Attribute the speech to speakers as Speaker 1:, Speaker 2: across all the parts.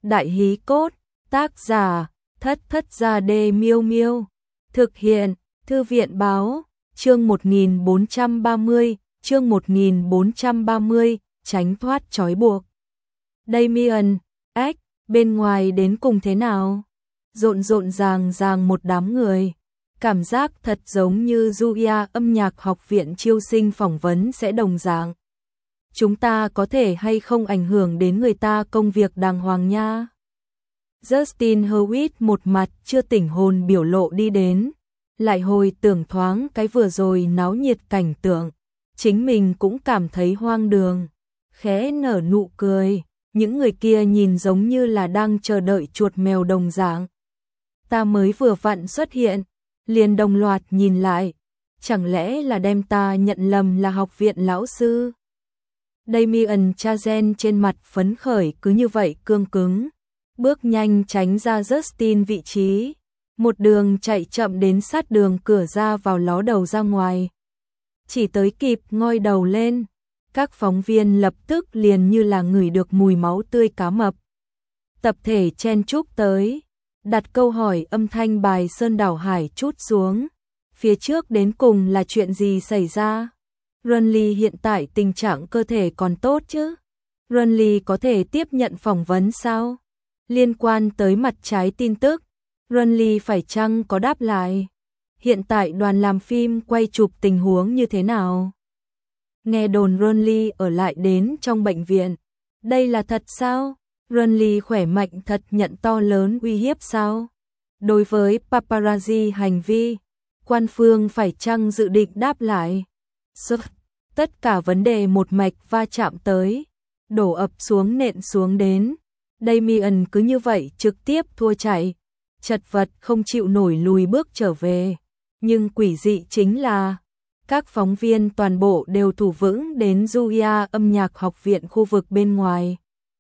Speaker 1: Đại hí cốt, tác giả, Thất Thất Gia Đê Miêu Miêu. Thực hiện, Thư viện báo, chương 1430, chương 1430, tránh thoát trói buộc. Damien, X, bên ngoài đến cùng thế nào? Rộn rộn ràng ràng một đám người. Cảm giác thật giống như Julia âm nhạc học viện chiêu sinh phỏng vấn sẽ đồng dạng. Chúng ta có thể hay không ảnh hưởng đến người ta công việc đàng hoàng nha. Justin Hurwitz một mặt chưa tỉnh hồn biểu lộ đi đến, lại hồi tưởng thoáng cái vừa rồi náo nhiệt cảnh tượng, chính mình cũng cảm thấy hoang đường, khẽ nở nụ cười, những người kia nhìn giống như là đang chờ đợi chuột mèo đồng dạng. Ta mới vừa vặn xuất hiện, liền đồng loạt nhìn lại, chẳng lẽ là đem ta nhận lầm là học viện lão sư? Damien Chazelle trên mặt phấn khởi cứ như vậy cương cứng, bước nhanh tránh ra Justin vị trí, một đường chạy chậm đến sát đường cửa ra vào ló đầu ra ngoài. Chỉ tới kịp ngoi đầu lên, các phóng viên lập tức liền như là ngửi được mùi máu tươi cá mập. Tập thể chen chúc tới, đặt câu hỏi âm thanh bài sơn đảo hải trút xuống. Phía trước đến cùng là chuyện gì xảy ra? Runley hiện tại tình trạng cơ thể còn tốt chứ? Runley có thể tiếp nhận phỏng vấn sao? Liên quan tới mặt trái tin tức, Runley phải chăng có đáp lại? Hiện tại đoàn làm phim quay chụp tình huống như thế nào? Nghe đồn Runley ở lại đến trong bệnh viện. Đây là thật sao? Runley khỏe mạnh thật nhận to lớn uy hiếp sao? Đối với paparazzi hành vi, quan phương phải chăng dự định đáp lại? Tất cả vấn đề một mạch va chạm tới, đổ ập xuống nện xuống đến. Damien cứ như vậy trực tiếp thua chạy, chật vật không chịu nổi lùi bước trở về. Nhưng quỷ dị chính là, các phóng viên toàn bộ đều thủ vững đến Julia âm nhạc học viện khu vực bên ngoài.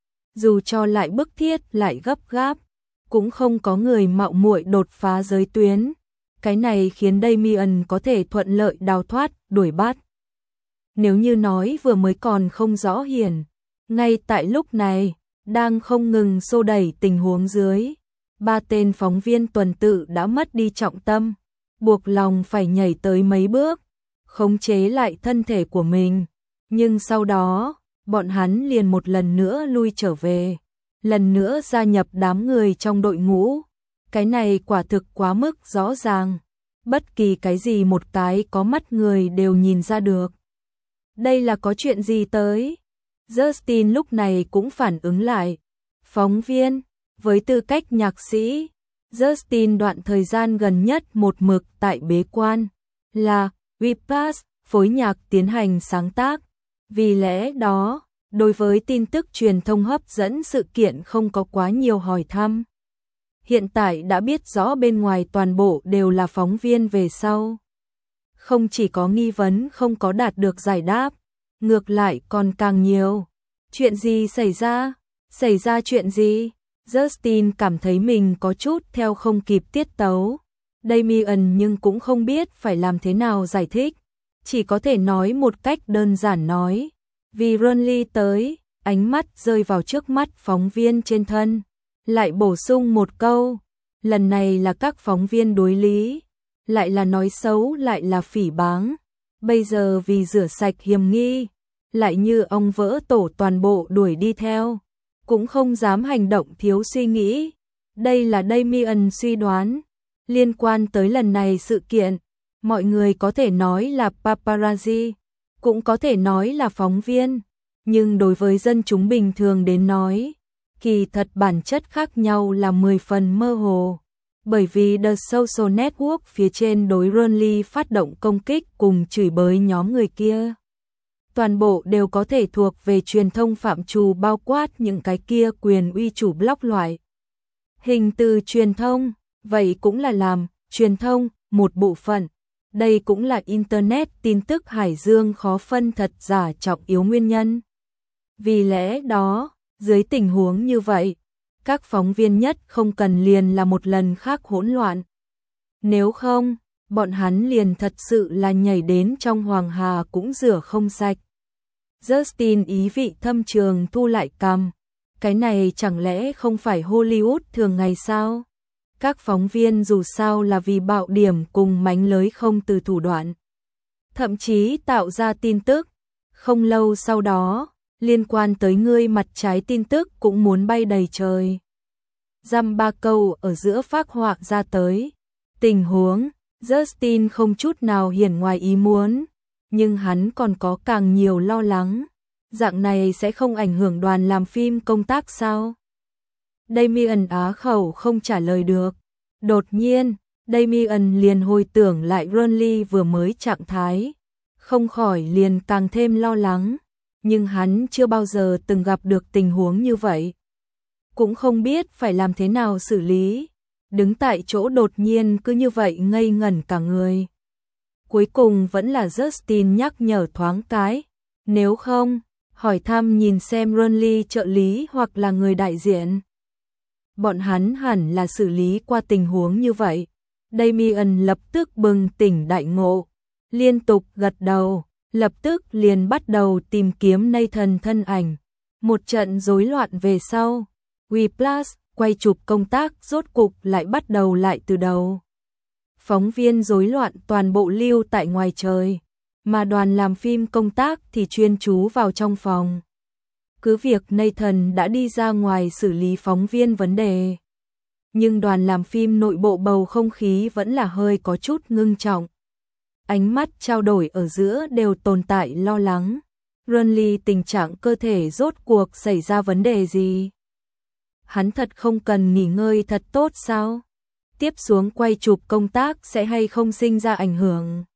Speaker 1: Dù cho lại bức thiết lại gấp gáp, cũng không có người mạo muội đột phá giới tuyến. Cái này khiến Damien có thể thuận lợi đào thoát, đuổi bắt. Nếu như nói vừa mới còn không rõ hiển, ngay tại lúc này, đang không ngừng xô đẩy tình huống dưới, ba tên phóng viên tuần tự đã mất đi trọng tâm, buộc lòng phải nhảy tới mấy bước, khống chế lại thân thể của mình. Nhưng sau đó, bọn hắn liền một lần nữa lui trở về, lần nữa gia nhập đám người trong đội ngũ. Cái này quả thực quá mức rõ ràng, bất kỳ cái gì một cái có mắt người đều nhìn ra được. Đây là có chuyện gì tới? Justin lúc này cũng phản ứng lại. Phóng viên, với tư cách nhạc sĩ, Justin đoạn thời gian gần nhất một mực tại bế quan, là Repass, phối nhạc tiến hành sáng tác. Vì lẽ đó, đối với tin tức truyền thông hấp dẫn sự kiện không có quá nhiều hỏi thăm. Hiện tại đã biết rõ bên ngoài toàn bộ đều là phóng viên về sau. Không chỉ có nghi vấn không có đạt được giải đáp, ngược lại còn càng nhiều. Chuyện gì xảy ra? Xảy ra chuyện gì? Justin cảm thấy mình có chút theo không kịp tiết tấu. Damien nhưng cũng không biết phải làm thế nào giải thích. Chỉ có thể nói một cách đơn giản nói. Vì Runley tới, ánh mắt rơi vào trước mắt phóng viên trên thân. Lại bổ sung một câu. Lần này là các phóng viên đối lý. Lại là nói xấu, lại là phỉ báng. Bây giờ vì rửa sạch hiềm nghi, lại như ong vỡ tổ toàn bộ đuổi đi theo, cũng không dám hành động thiếu suy nghĩ. Đây là Damien suy đoán. Liên quan tới lần này sự kiện, mọi người có thể nói là paparazzi, cũng có thể nói là phóng viên, nhưng đối với dân chúng bình thường đến nói, kỳ thật bản chất khác nhau là 10 phần mơ hồ. Bởi vì The Social Network phía trên đối Runley phát động công kích cùng chửi bới nhóm người kia. Toàn bộ đều có thể thuộc về truyền thông phạm trù bao quát những cái kia quyền uy chủ blog loại. Hình từ truyền thông, vậy cũng là làm truyền thông một bộ phận. Đây cũng là Internet tin tức hải dương khó phân thật giả trọng yếu nguyên nhân. Vì lẽ đó, dưới tình huống như vậy, các phóng viên nhất không cần liền là một lần khác hỗn loạn. Nếu không, bọn hắn liền thật sự là nhảy đến trong hoàng hà cũng rửa không sạch. Justin ý vị thâm trường thu lại cằm, Cái này chẳng lẽ không phải Hollywood thường ngày sao? Các phóng viên dù sao là vì bạo điểm cùng mánh lới không từ thủ đoạn. Thậm chí tạo ra tin tức. Không lâu sau đó, liên quan tới ngươi mặt trái tin tức cũng muốn bay đầy trời. Dăm ba câu ở giữa phác họa ra tới. Tình huống, Justin không chút nào hiển ngoài ý muốn, nhưng hắn còn có càng nhiều lo lắng. Dạng này sẽ không ảnh hưởng đoàn làm phim công tác sao? Damien á khẩu không trả lời được. Đột nhiên, Damien liền hồi tưởng lại Ronly vừa mới trạng thái, không khỏi liền càng thêm lo lắng, nhưng hắn chưa bao giờ từng gặp được tình huống như vậy. Cũng không biết phải làm thế nào xử lý, đứng tại chỗ đột nhiên cứ như vậy ngây ngẩn cả người. Cuối cùng vẫn là Justin nhắc nhở thoáng cái, nếu không, hỏi thăm nhìn xem Ronly trợ lý hoặc là người đại diện. Bọn hắn hẳn là xử lý qua tình huống như vậy. Damien lập tức bừng tỉnh đại ngộ, liên tục gật đầu, lập tức liền bắt đầu tìm kiếm Nathan thân ảnh. Một trận rối loạn về sau, Whiplash quay chụp công tác rốt cục lại bắt đầu lại từ đầu. Phóng viên rối loạn toàn bộ lưu tại ngoài trời, mà đoàn làm phim công tác thì chuyên chú vào trong phòng. Cứ việc Nathan đã đi ra ngoài xử lý phóng viên vấn đề, nhưng đoàn làm phim nội bộ bầu không khí vẫn là hơi có chút ngưng trọng. Ánh mắt trao đổi ở giữa đều tồn tại lo lắng. Ronly tình trạng cơ thể rốt cuộc xảy ra vấn đề gì? Hắn thật không cần nghỉ ngơi thật tốt sao? Tiếp xuống quay chụp công tác sẽ hay không sinh ra ảnh hưởng?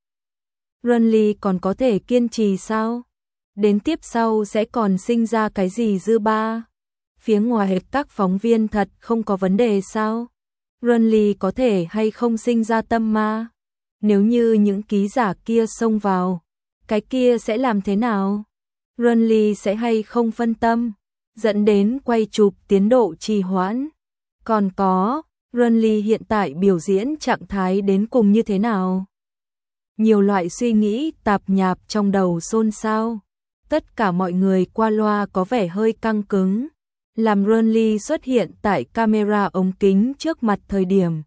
Speaker 1: Ronly còn có thể kiên trì sao? Đến tiếp sau sẽ còn sinh ra cái gì dư ba? Phía ngoài các phóng viên thật không có vấn đề sao? Ronly có thể hay không sinh ra tâm ma? Nếu như những ký giả kia xông vào, cái kia sẽ làm thế nào? Ronly sẽ hay không phân tâm, dẫn đến quay chụp tiến độ trì hoãn? Còn có, Ronly hiện tại biểu diễn trạng thái đến cùng như thế nào? Nhiều loại suy nghĩ tạp nhạp trong đầu xôn xao. Tất cả mọi người qua loa có vẻ hơi căng cứng, làm Ronly xuất hiện tại camera ống kính trước mặt thời điểm.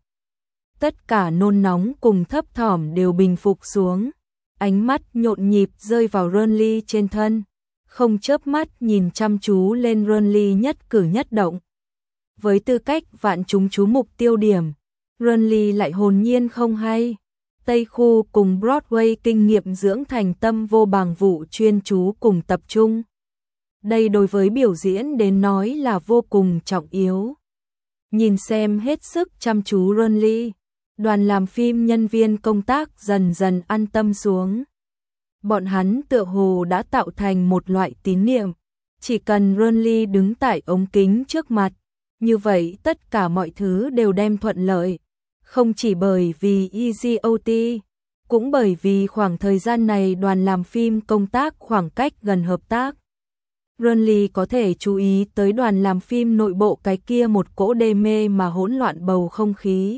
Speaker 1: Tất cả nôn nóng cùng thấp thỏm đều bình phục xuống, ánh mắt nhộn nhịp rơi vào Ronly trên thân, không chớp mắt nhìn chăm chú lên Ronly nhất cử nhất động. Với tư cách vạn chúng chú mục tiêu điểm, Ronly lại hồn nhiên không hay. Tây khu cùng Broadway kinh nghiệm dưỡng thành tâm vô bằng vụ chuyên chú cùng tập trung. Đây đối với biểu diễn đến nói là vô cùng trọng yếu. Nhìn xem hết sức chăm chú Ronly, đoàn làm phim nhân viên công tác dần dần an tâm xuống. Bọn hắn tựa hồ đã tạo thành một loại tín niệm, chỉ cần Ronly đứng tại ống kính trước mặt, như vậy tất cả mọi thứ đều đem thuận lợi. Không chỉ bởi vì EGOT, cũng bởi vì khoảng thời gian này đoàn làm phim công tác khoảng cách gần hợp tác. Ronly có thể chú ý tới đoàn làm phim nội bộ cái kia một cỗ đê mê mà hỗn loạn bầu không khí.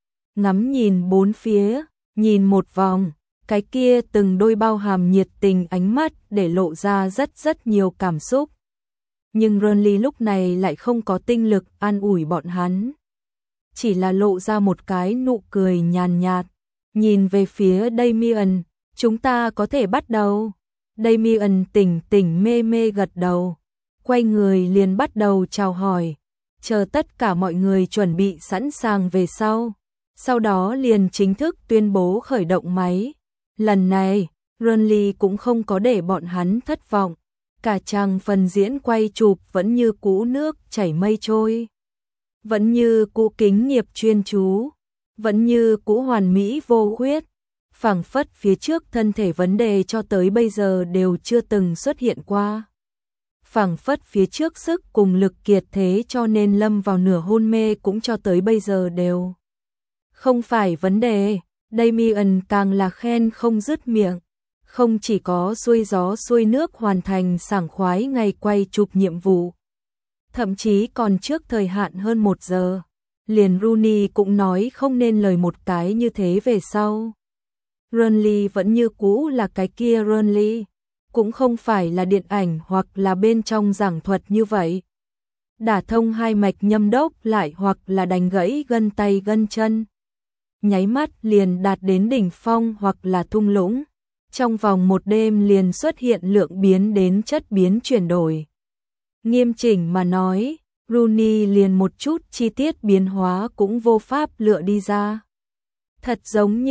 Speaker 1: Ngắm nhìn bốn phía, nhìn một vòng, cái kia từng đôi bao hàm nhiệt tình ánh mắt để lộ ra rất nhiều cảm xúc. Nhưng Ronly lúc này lại không có tinh lực an ủi bọn hắn. Chỉ là lộ ra một cái nụ cười nhàn nhạt, nhìn về phía Damien, chúng ta có thể bắt đầu. Damien tỉnh mê gật đầu, quay người liền bắt đầu chào hỏi, chờ tất cả mọi người chuẩn bị sẵn sàng về sau đó liền chính thức tuyên bố khởi động máy. Lần này, Ronly cũng không có để bọn hắn thất vọng, cả chàng phần diễn quay chụp vẫn như cũ nước chảy mây trôi. Vẫn như cũ kính nghiệp chuyên chú, vẫn như cũ hoàn mỹ vô khuyết, phảng phất phía trước thân thể vấn đề cho tới bây giờ đều chưa từng xuất hiện qua. Phảng phất phía trước sức cùng lực kiệt thế cho nên lâm vào nửa hôn mê cũng cho tới bây giờ đều không phải vấn đề. Damien càng là khen không dứt miệng, không chỉ có xuôi gió xuôi nước hoàn thành sảng khoái ngày quay chụp nhiệm vụ, thậm chí còn trước thời hạn hơn 1 giờ. Liền Rooney cũng nói không nên lời một cái như thế về sau. Ronly vẫn như cũ là cái kia Ronly, cũng không phải là điện ảnh hoặc là bên trong giảng thuật như vậy. đả thông hai mạch nhâm đốc lại hoặc là đánh gãy gân tay gân chân. Nháy mắt liền đạt đến đỉnh phong hoặc là thung lũng. Trong vòng một đêm liền xuất hiện lượng biến đến chất biến chuyển đổi. Nghiêm chỉnh mà nói, Rooney liền một chút chi tiết biến hóa cũng vô pháp lựa đi ra. Thật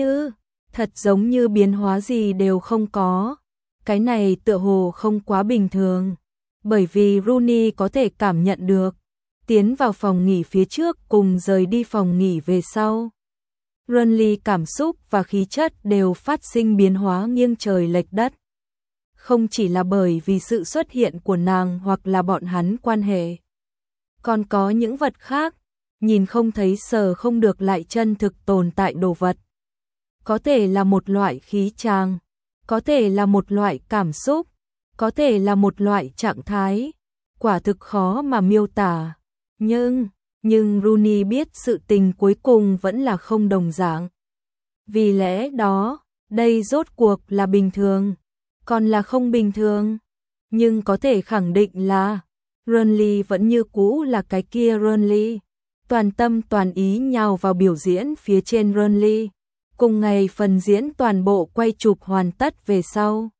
Speaker 1: giống như biến hóa gì đều không có. Cái này tựa hồ không quá bình thường. Bởi vì Rooney có thể cảm nhận được, tiến vào phòng nghỉ phía trước cùng rời đi phòng nghỉ về sau. Renly cảm xúc và khí chất đều phát sinh biến hóa nghiêng trời lệch đất. Không chỉ là bởi vì sự xuất hiện của nàng hoặc là bọn hắn quan hệ. Còn có những vật khác, nhìn không thấy sờ không được lại chân thực tồn tại đồ vật. Có thể là một loại khí tràng, có thể là một loại cảm xúc, có thể là một loại trạng thái, quả thực khó mà miêu tả. Nhưng Rooney biết sự tình cuối cùng vẫn là không đồng dạng. Vì lẽ đó, đây rốt cuộc là bình thường, còn là không bình thường. Nhưng có thể khẳng định là Renly vẫn như cũ là cái kia Renly. Toàn tâm toàn ý nhào vào biểu diễn phía trên Renly. Cùng ngày phần diễn toàn bộ quay chụp hoàn tất về sau.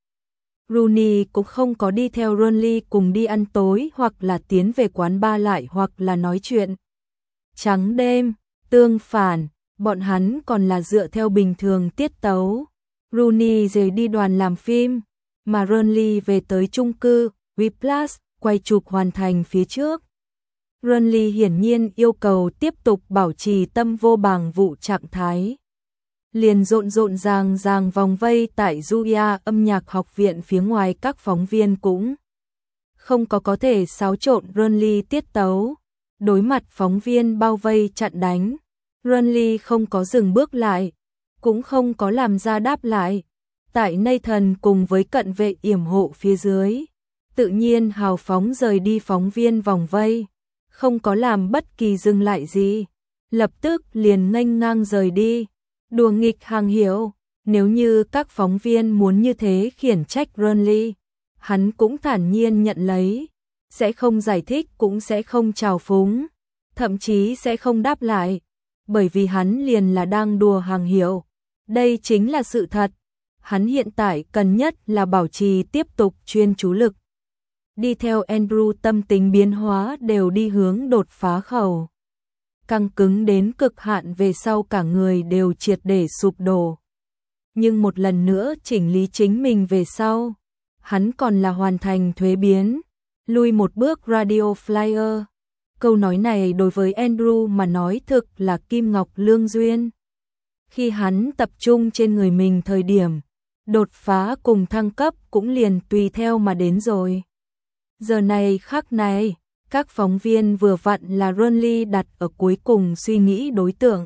Speaker 1: Rooney cũng không có đi theo Renly cùng đi ăn tối hoặc là tiến về quán bar lại hoặc là nói chuyện trắng đêm, tương phản, bọn hắn còn là dựa theo bình thường tiết tấu. Rooney rời đi đoàn làm phim, mà Renly về tới chung cư Whiplash quay chụp hoàn thành phía trước. Renly hiển nhiên yêu cầu tiếp tục bảo trì tâm vô bàng vụ trạng thái. Liền rộn ràng vòng vây tại Julia âm nhạc học viện phía ngoài, các phóng viên cũng không có thể xáo trộn Renly tiết tấu. Đối mặt phóng viên bao vây chặn đánh, Renly không có dừng bước lại, cũng không có làm ra đáp lại. Tại Nathan cùng với cận vệ yểm hộ phía dưới, tự nhiên hào phóng rời đi phóng viên vòng vây, không có làm bất kỳ dừng lại gì, lập tức liền nghênh ngang rời đi. Đùa nghịch hàng hiểu, nếu như các phóng viên muốn như thế khiển trách Renly, hắn cũng thản nhiên nhận lấy, sẽ không giải thích cũng sẽ không trào phúng, thậm chí sẽ không đáp lại, bởi vì hắn liền là đang đùa hàng hiểu. Đây chính là sự thật. Hắn hiện tại cần nhất là bảo trì tiếp tục chuyên chú lực. Đi theo Andrew, tâm tính biến hóa đều đi hướng đột phá khẩu. Căng cứng đến cực hạn về sau cả người đều triệt để sụp đổ. Nhưng một lần nữa chỉnh lý chính mình về sau, hắn còn là hoàn thành thuế biến, lui một bước radio flyer. Câu nói này đối với Andrew mà nói thực là kim ngọc lương duyên. Khi hắn tập trung trên người mình thời điểm, đột phá cùng thăng cấp cũng liền tùy theo mà đến rồi. Giờ này khắc này, các phóng viên vừa vặn là Renly đặt ở cuối cùng suy nghĩ đối tượng.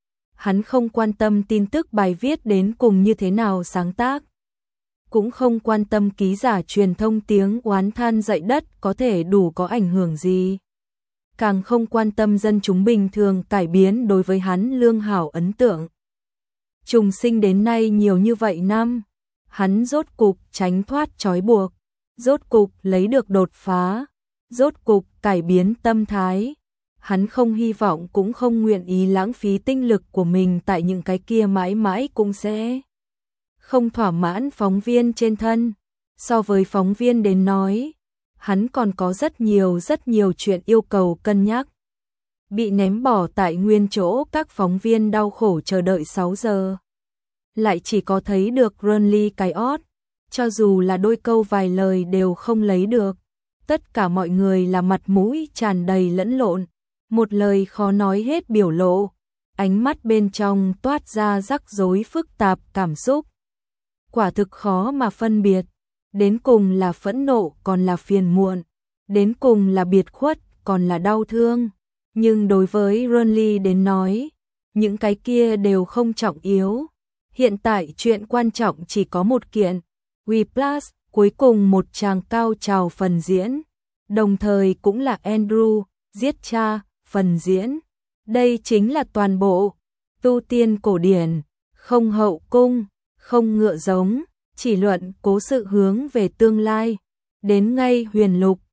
Speaker 1: Hắn không quan tâm tin tức bài viết đến cùng như thế nào sáng tác, cũng không quan tâm ký giả truyền thông tiếng oán than dậy đất có thể đủ có ảnh hưởng gì. Càng không quan tâm dân chúng bình thường cải biến đối với hắn lương hảo ấn tượng. Trùng sinh đến nay nhiều như vậy năm, hắn rốt cục tránh thoát trói buộc, rốt cục lấy được đột phá, rốt cục cải biến tâm thái. Hắn không hy vọng cũng không nguyện ý lãng phí tinh lực của mình tại những cái kia mãi mãi cũng sẽ không thỏa mãn phóng viên trên thân. So với phóng viên đến nói, hắn còn có rất nhiều chuyện yêu cầu cân nhắc. Bị ném bỏ tại nguyên chỗ, các phóng viên đau khổ chờ đợi 6 giờ. Lại chỉ có thấy được Renly cái ót, cho dù là đôi câu vài lời đều không lấy được. Tất cả mọi người là mặt mũi tràn đầy lẫn lộn, một lời khó nói hết biểu lộ, ánh mắt bên trong toát ra rắc rối phức tạp cảm xúc. Quả thực khó mà phân biệt, đến cùng là phẫn nộ còn là phiền muộn, đến cùng là biệt khuất còn là đau thương. Nhưng đối với Renly đến nói, những cái kia đều không trọng yếu. Hiện tại chuyện quan trọng chỉ có một kiện, Whiplash, cuối cùng một tràng cao trào phần diễn, đồng thời cũng là Andrew giết cha phần diễn. Đây chính là toàn bộ tu tiên cổ điển, không hậu cung, không ngựa giống, chỉ luận cố sự hướng về tương lai, đến ngay huyền lục,